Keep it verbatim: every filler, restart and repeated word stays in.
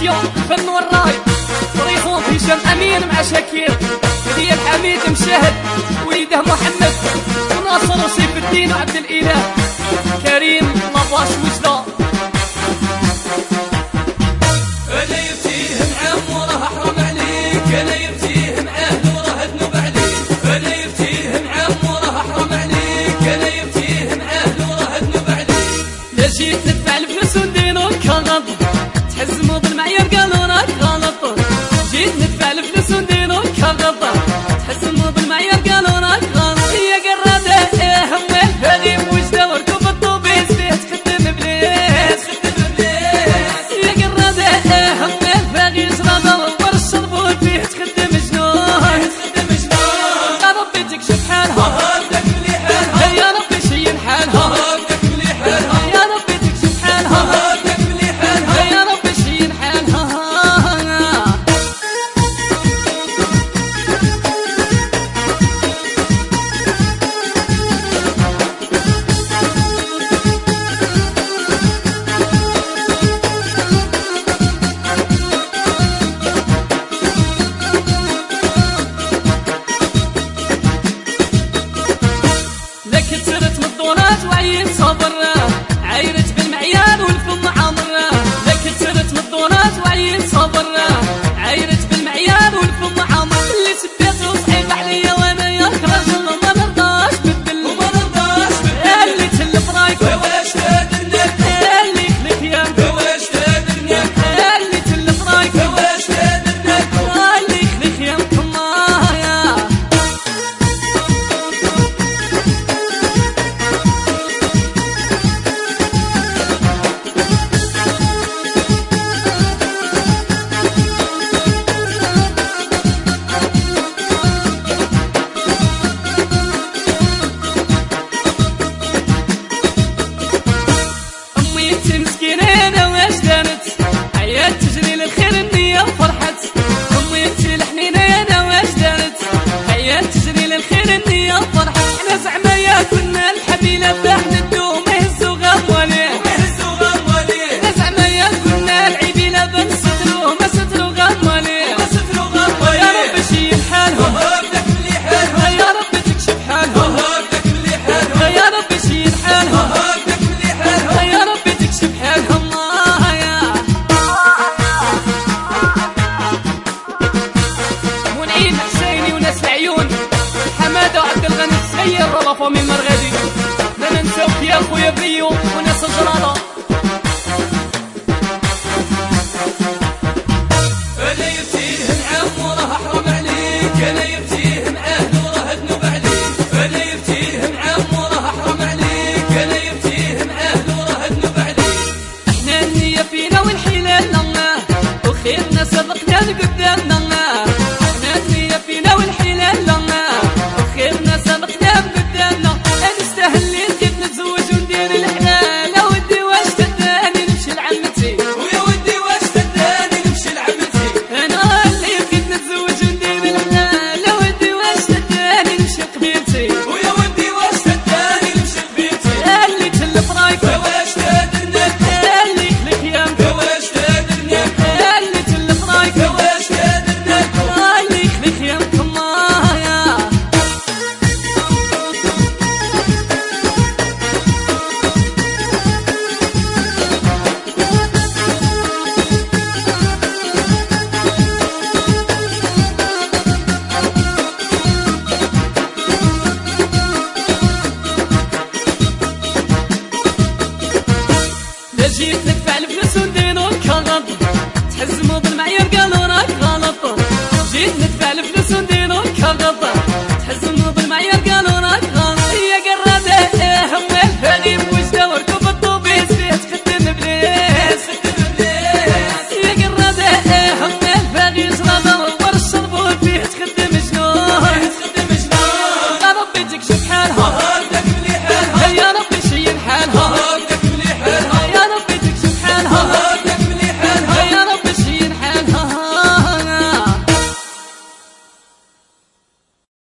الكومبوزيسيون الفن والراي فريقهم هشام امين مع شاكير هدية الحميد مشاهد وليده محمد وناصر وسيف الدين وعبد الاله كريم لاباش وجده. انا يفتيه معاه وراه حرام عليك، انا يفتيه معاه وراه ذنوب عليك، انا يفتيه معاه وراه حرام عليك، انا يفتيه معاه وراه ذنوب عليك. لا جيت ندفع الفلوس ونديرو كغلط تحزموا بالمعيار قالوا راك غلط، جيت ندفع الفلوس ونديرو كغلط تحزموا بالمعيار قالوا راك غلط. يا قرادة ايه همال هذي بوجده وركب الطوبيس فيه تخدم ابليس تخدم ابليس. يا قرادة ايه همال باغي يشرب ور الشربوت فيه تخدم جنون تخدم جنون. يا ربي تكشف حالها هاك ملي حالها، يا ربي شين حالها هاك ملي حالها، يا ربي تكشف حالها هاك ملي حالها، يا ربي شين حالها. لك كثرت من الدورات وعيت صبرنا عايرت بالمعيار والفم عمرنا، لك كثرت من الدورات وعيت صبرنا عايرت بالمعيار والفم عمرنا. اللي سبيت وصعيب عليا وانا يا رجل وما نرضاش بالدل وما نرضاش بالدل. اللي تلف رايك واش تادرناك، اللي يخلف ياك واش تادرناك، اللي تلف رايك واش تادرناك. اللي يخلف ياك مايا. امي انت مسكينه انا واش دارت حياة تجري للخير النية وفرحت. امي انت الحنينه انا واش دارت حياة تجري للخير النية وفرحت. احنا زعما يا كنا الحبيله فاحنا الدوم يهزوا غمواليه يهزوا غمواليه، احنا زعما يا كنا العبيله بنستروه ما ستروا غمواليه ما ستروا يا غمواليه. رب شيل حالهم هاك ملي حالها، يا رب تكشف حالهم هاك ملي حالها، يا رب شيل حالهم هاك ملي حالها. يا رب تكشف حالهم مايا. منعيم حسيني وناس العيون حماده وعبد الغني السير رلفوا من مرغدي. لا ننساوك يا خويا بيو وناس الجراده